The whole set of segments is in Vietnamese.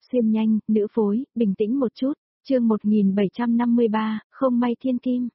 xuyên nhanh, nữ phối, bình tĩnh một chút, chương 1753, không may thiên kim.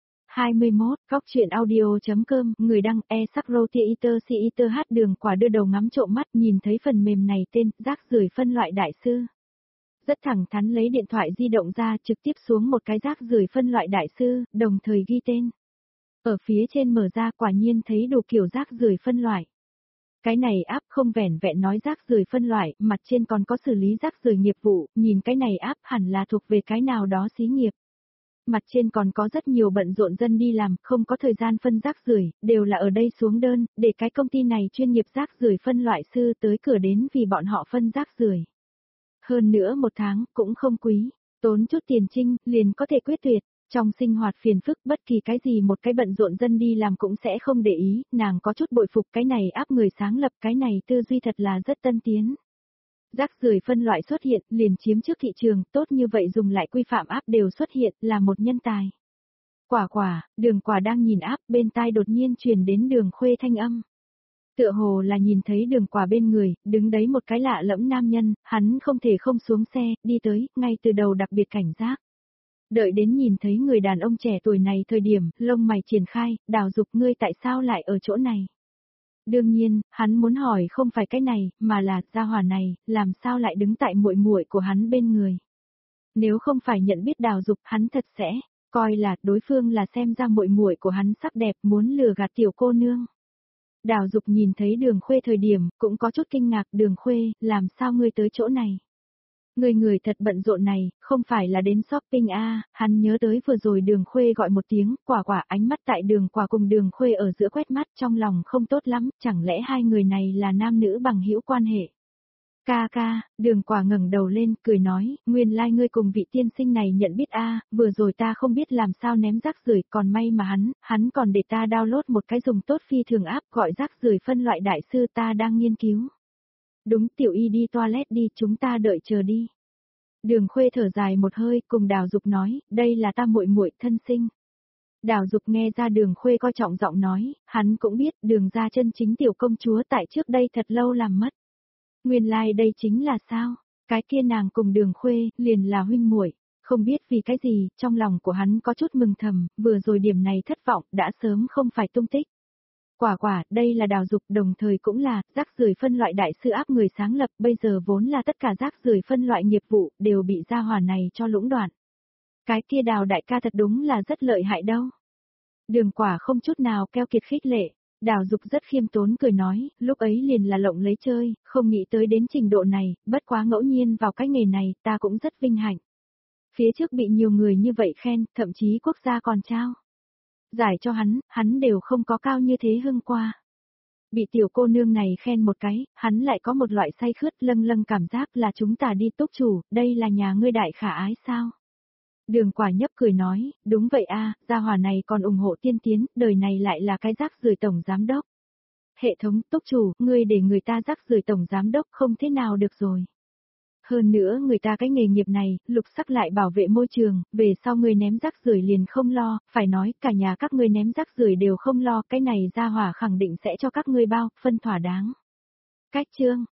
21, góc chuyện audio.com, người đăng e-sắc-rô-tia-iter hát Đường Quả đưa đầu ngắm trộm mắt nhìn thấy phần mềm này tên, rác rưởi phân loại đại sư. Rất thẳng thắn lấy điện thoại di động ra trực tiếp xuống một cái rác rưởi phân loại đại sư, đồng thời ghi tên. Ở phía trên mở ra quả nhiên thấy đủ kiểu rác rưởi phân loại. Cái này app không vẻn vẹn nói rác rưởi phân loại, mặt trên còn có xử lý rác rưởi nghiệp vụ, nhìn cái này app hẳn là thuộc về cái nào đó xí nghiệp. Mặt trên còn có rất nhiều bận rộn dân đi làm, không có thời gian phân rác rưởi, đều là ở đây xuống đơn, để cái công ty này chuyên nghiệp rác rưởi phân loại sư tới cửa đến vì bọn họ phân rác rưởi. Hơn nữa một tháng, cũng không quý, tốn chút tiền trinh, liền có thể quyết tuyệt. Trong sinh hoạt phiền phức bất kỳ cái gì một cái bận rộn dân đi làm cũng sẽ không để ý, nàng có chút bội phục cái này áp người sáng lập cái này tư duy thật là rất tân tiến. Rác rưởi phân loại xuất hiện liền chiếm trước thị trường, tốt như vậy dùng lại quy phạm áp đều xuất hiện là một nhân tài. Đường Quả đang nhìn áp bên tai đột nhiên truyền đến Đường Khuê thanh âm. Tựa hồ là nhìn thấy Đường Quả bên người, đứng đấy một cái lạ lẫm nam nhân, hắn không thể không xuống xe, đi tới, ngay từ đầu đặc biệt cảnh giác. Đợi đến nhìn thấy người đàn ông trẻ tuổi này thời điểm, lông mày triển khai, Đào Dục ngươi tại sao lại ở chỗ này? Đương nhiên, hắn muốn hỏi không phải cái này, mà là, gia hỏa này, làm sao lại đứng tại muội muội của hắn bên người? Nếu không phải nhận biết Đào Dục, hắn thật sẽ coi là đối phương là xem ra muội muội của hắn sắc đẹp muốn lừa gạt tiểu cô nương. Đào Dục nhìn thấy Đường Khuê thời điểm, cũng có chút kinh ngạc, Đường Khuê, làm sao ngươi tới chỗ này? Người thật bận rộn này, không phải là đến shopping hắn nhớ tới vừa rồi Đường Khuê gọi một tiếng, quả ánh mắt tại Đường Quả cùng Đường Khuê ở giữa quét mắt trong lòng không tốt lắm, chẳng lẽ hai người này là nam nữ bằng hữu quan hệ. Ca, Đường Quả ngẩng đầu lên, cười nói, nguyên lai ngươi cùng vị tiên sinh này nhận biết vừa rồi ta không biết làm sao ném rác rưởi, còn may mà hắn còn để ta download một cái dùng tốt phi thường app gọi rác rưởi phân loại đại sư ta đang nghiên cứu. Đúng, Tiểu Y đi toilet đi, chúng ta đợi chờ đi. Đường Khuê thở dài một hơi, cùng Đào Dục nói, đây là ta muội muội thân sinh. Đào Dục nghe ra Đường Khuê coi trọng giọng nói, hắn cũng biết Đường gia chân chính tiểu công chúa tại trước đây thật lâu làm mất. Nguyên lai đây chính là sao? Cái kia nàng cùng Đường Khuê liền là huynh muội, không biết vì cái gì, trong lòng của hắn có chút mừng thầm, vừa rồi điểm này thất vọng, đã sớm không phải tung tích. Đây là Đào Dục, đồng thời cũng là rác rưởi phân loại đại sư áp người sáng lập, bây giờ vốn là tất cả rác rưởi phân loại nghiệp vụ đều bị gia hỏa này cho lũng đoạn. Cái kia Đào đại ca thật đúng là rất lợi hại đâu. Đường Quả không chút nào keo kiệt khích lệ, Đào Dục rất khiêm tốn cười nói, lúc ấy liền là lộng lấy chơi, không nghĩ tới đến trình độ này, bất quá ngẫu nhiên vào cái nghề này, ta cũng rất vinh hạnh. Phía trước bị nhiều người như vậy khen, thậm chí quốc gia còn trao giải cho hắn đều không có cao như thế hưng qua. Bị tiểu cô nương này khen một cái, hắn lại có một loại say khướt lâng cảm giác là chúng ta đi túc chủ, đây là nhà ngươi đại khả ái sao? Đường Quả nhấp cười nói, đúng vậy gia hỏa này còn ủng hộ tiên tiến, đời này lại là cái rác rưởi tổng giám đốc. Hệ thống túc chủ, ngươi để người ta rác rưởi tổng giám đốc không thế nào được rồi. Hơn nữa người ta cái nghề nghiệp này, lục sắc lại bảo vệ môi trường, về sau người ném rác rưởi liền không lo, phải nói cả nhà các ngươi ném rác rưởi đều không lo, cái này gia hỏa khẳng định sẽ cho các ngươi bao, phân thỏa đáng. Cách chương